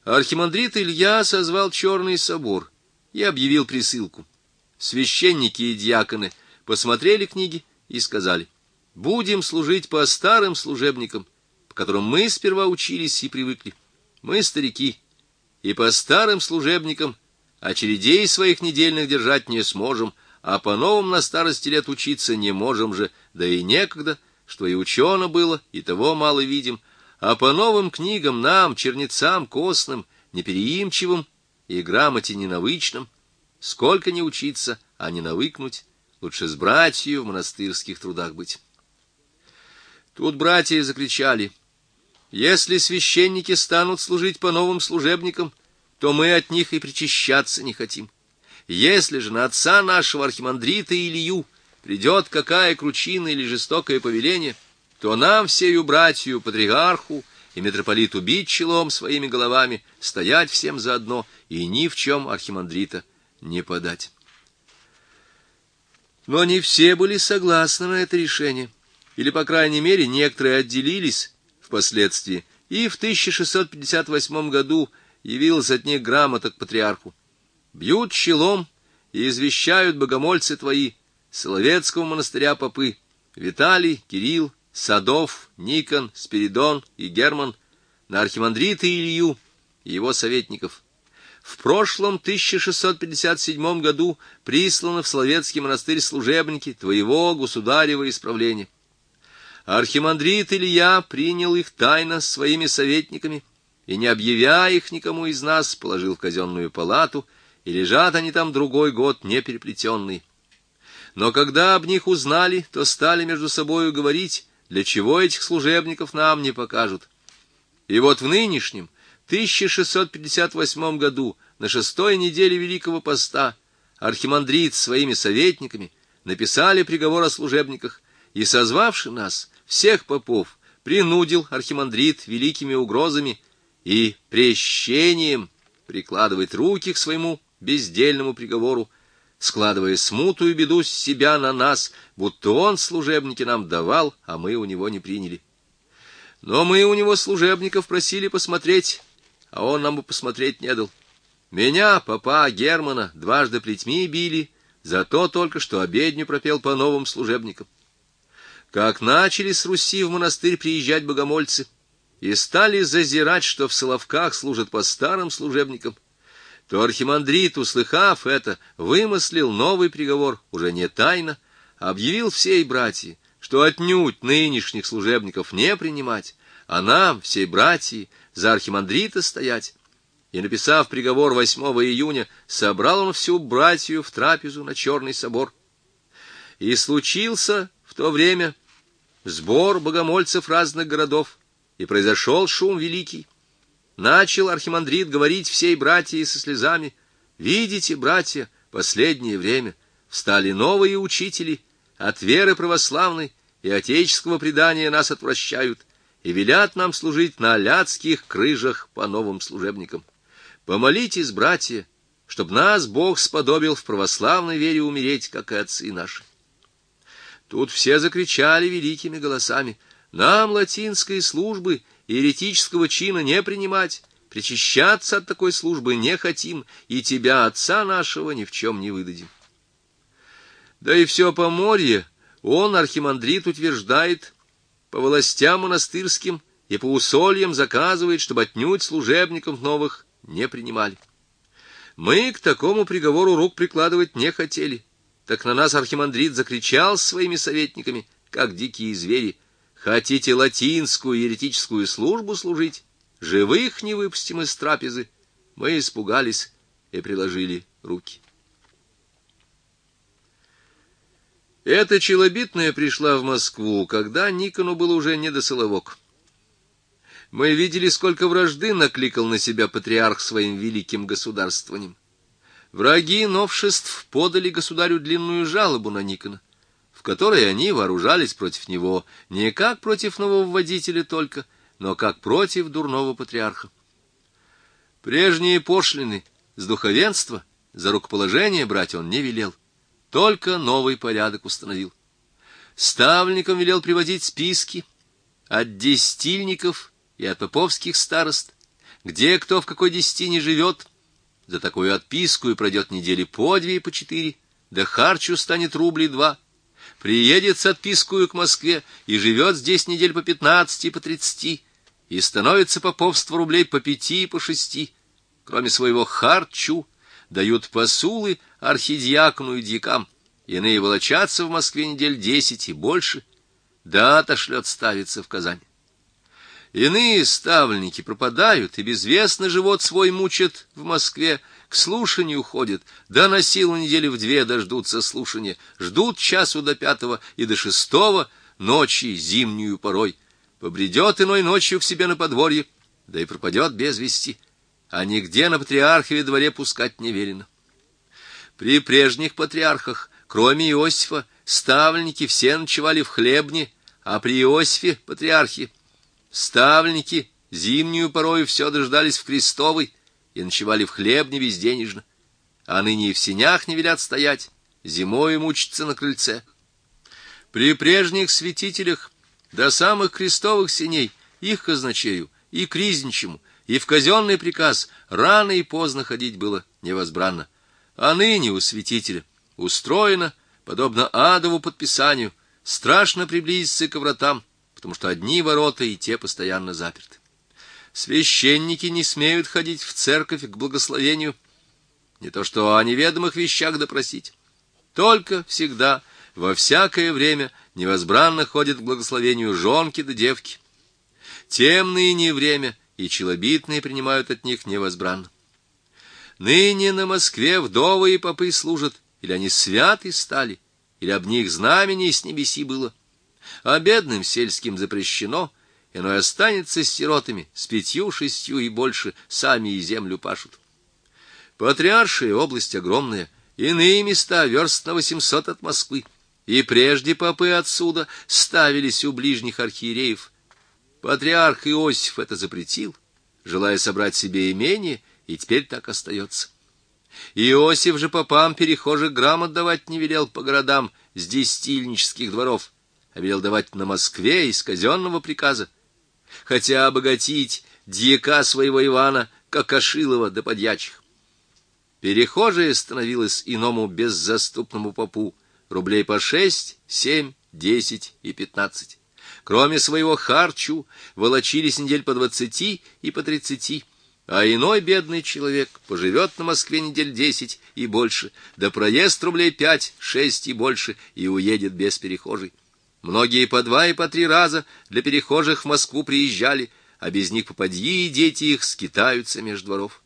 Архимандрит Илья созвал Черный собор и объявил присылку. Священники и диаконы посмотрели книги и сказали: будем служить по старым служебникам, по которым мы сперва учились и привыкли. Мы старики, и по старым служебникам очередей своих недельных держать не сможем, а по новым на старости лет учиться не можем же, да и некогда, что и учено было, и того мало видим, а по новым книгам нам, чернецам костным, непереимчивым и грамоте ненавычным, сколько не учиться, а не навыкнуть, лучше с братью в монастырских трудах быть. Тут братья закричали: если священники станут служить по новым служебникам, то мы от них и причащаться не хотим. Если же на отца нашего архимандрита Илью придет какая кручина или жестокое повеление, то нам всею братью, патриарху и митрополиту бить челом своими головами, стоять всем заодно и ни в чем архимандрита не подать. Но не все были согласны на это решение, или, по крайней мере, некоторые отделились впоследствии, и в 1658 году явилась от них грамота к патриарху. Бьют челом и извещают богомольцы твои, Соловецкого монастыря попы, Виталий, Кирилл, Садов, Никон, Спиридон и Герман, на архимандрита Илью и его советников. В прошлом 1657 году присланы в Соловецкий монастырь служебники твоего государева исправления. Архимандрит Илья принял их тайно с своими советниками и, не объявя их никому из нас, положил в казенную палату, и лежат они там другой год не переплетенные. Но когда об них узнали, то стали между собою говорить, для чего этих служебников нам не покажут. И вот в нынешнем 1658 году, на 6-й неделе Великого Поста, архимандрит с своими советниками написали приговор о служебниках, и, созвавши нас, всех попов, принудил архимандрит великими угрозами и прещением прикладывать руки к своему бездельному приговору, складывая смуту и беду с себя на нас, будто он служебники нам давал, а мы у него не приняли. Но мы у него служебников просили посмотреть, а он нам бы посмотреть не дал. Меня, попа Германа, дважды плетьми били, за то только, что обедню пропел по новым служебникам. Как начали с Руси в монастырь приезжать богомольцы и стали зазирать, что в Соловках служат по старым служебникам, то архимандрит, услыхав это, вымыслил новый приговор, уже не тайно, объявил всей братьи, что отнюдь нынешних служебников не принимать, а нам, всей братьи, за архимандрита стоять. И, написав приговор 8 июня, собрал он всю братью в трапезу на Черный собор. И случился в то время сбор богомольцев разных городов, и произошел шум великий. Начал архимандрит говорить всей братьи со слезами: видите, братья, последнее время встали новые учители, от веры православной и отеческого предания нас отвращают, и велят нам служить на аляцких крыжах по новым служебникам. Помолитесь, братья, чтоб нас Бог сподобил в православной вере умереть, как и отцы наши. Тут все закричали великими голосами: нам латинской службы и еретического чина не принимать, причащаться от такой службы не хотим, и тебя, отца нашего, ни в чем не выдадим. Да и все Поморье он, архимандрит, утверждает, по властям монастырским и по усольям заказывает, чтобы отнюдь служебников новых не принимали. Мы к такому приговору рук прикладывать не хотели, так на нас архимандрит закричал своими советниками, как дикие звери: хотите латинскую еретическую службу служить, живых не выпустим из трапезы. Мы испугались и приложили руки. Эта челобитная пришла в Москву, когда Никону было уже не до Соловок. Мы видели, сколько вражды накликал на себя патриарх своим великим государствованием. Враги новшеств подали государю длинную жалобу на Никона, в которой они вооружались против него не как против нововводителя только, но как против дурного патриарха. Прежние пошлины с духовенства за рукоположение брать он не велел, только новый порядок установил. Ставленникам велел приводить списки от десятильников и от поповских старост, Где кто в какой десятине живет, за такую отписку и пройдет недели по 2 и по 4, да харчу станет рублей 2. Приедет с отпискою к Москве и живет здесь недель по 15 и по 30, и становится поповство рублей по 5 и по 6. Кроме своего харчу дают посулы архидиакону и дьякам, иные волочатся в Москве недель 10 и больше, да отошлет ставиться в Казань. Иные ставленники пропадают и безвестно живот свой мучат в Москве, к слушанию ходят, да на силу недели в 2 дождутся слушания, ждут часу до 5 и до 6 ночи зимнюю порой. Побредет иной ночью к себе на подворье, да и пропадет без вести, а нигде на патриархове дворе пускать не велено. При прежних патриархах, кроме Иосифа, ставленники все ночевали в хлебне, а при Иосифе, патриархе, ставленники зимнюю порою все дождались в Крестовой и ночевали в хлебне безденежно, а ныне и в сенях не велят стоять, зимою мучиться на крыльце. При прежних святителях до самых крестовых сеней их казначею и к ризничему, и в казенный приказ рано и поздно ходить было невозбранно. А ныне у святителя устроено, подобно адову подписанию, страшно приблизиться к вратам, потому что одни ворота и те постоянно заперты. Священники не смеют ходить в церковь к благословению, не то что о неведомых вещах допросить. Только всегда, во всякое время, невозбранно ходят к благословению жонки да девки. Тем ныне время, и челобитные принимают от них невозбранно. Ныне на Москве вдовы и попы служат, или они святы стали, или об них знамение с небеси было. А бедным сельским запрещено, иной останется с сиротами, с 5, 6 и больше, сами и землю пашут. Патриаршая область огромная, иные места верст на 800 от Москвы, и прежде попы отсюда ставились у ближних архиереев. Патриарх Иосиф это запретил, желая собрать себе имение, и теперь так остается. Иосиф же попам перехожих грамот давать не велел по городам с десятильнических дворов, а велел давать на Москве из казенного приказа, хотя обогатить дьяка своего Ивана, как Кашилова да подьячих. Перехожее становилось иному беззаступному попу рублей по 6, 7, 10 и 15. Кроме своего харчу волочились недель по 20 и по 30, а иной бедный человек поживет на Москве недель 10 и больше, да проезд рублей 5, 6 и больше, и уедет без перехожей. Многие по 2 и по 3 раза для перехожих в Москву приезжали, а без них попадьи и дети их скитаются меж дворов.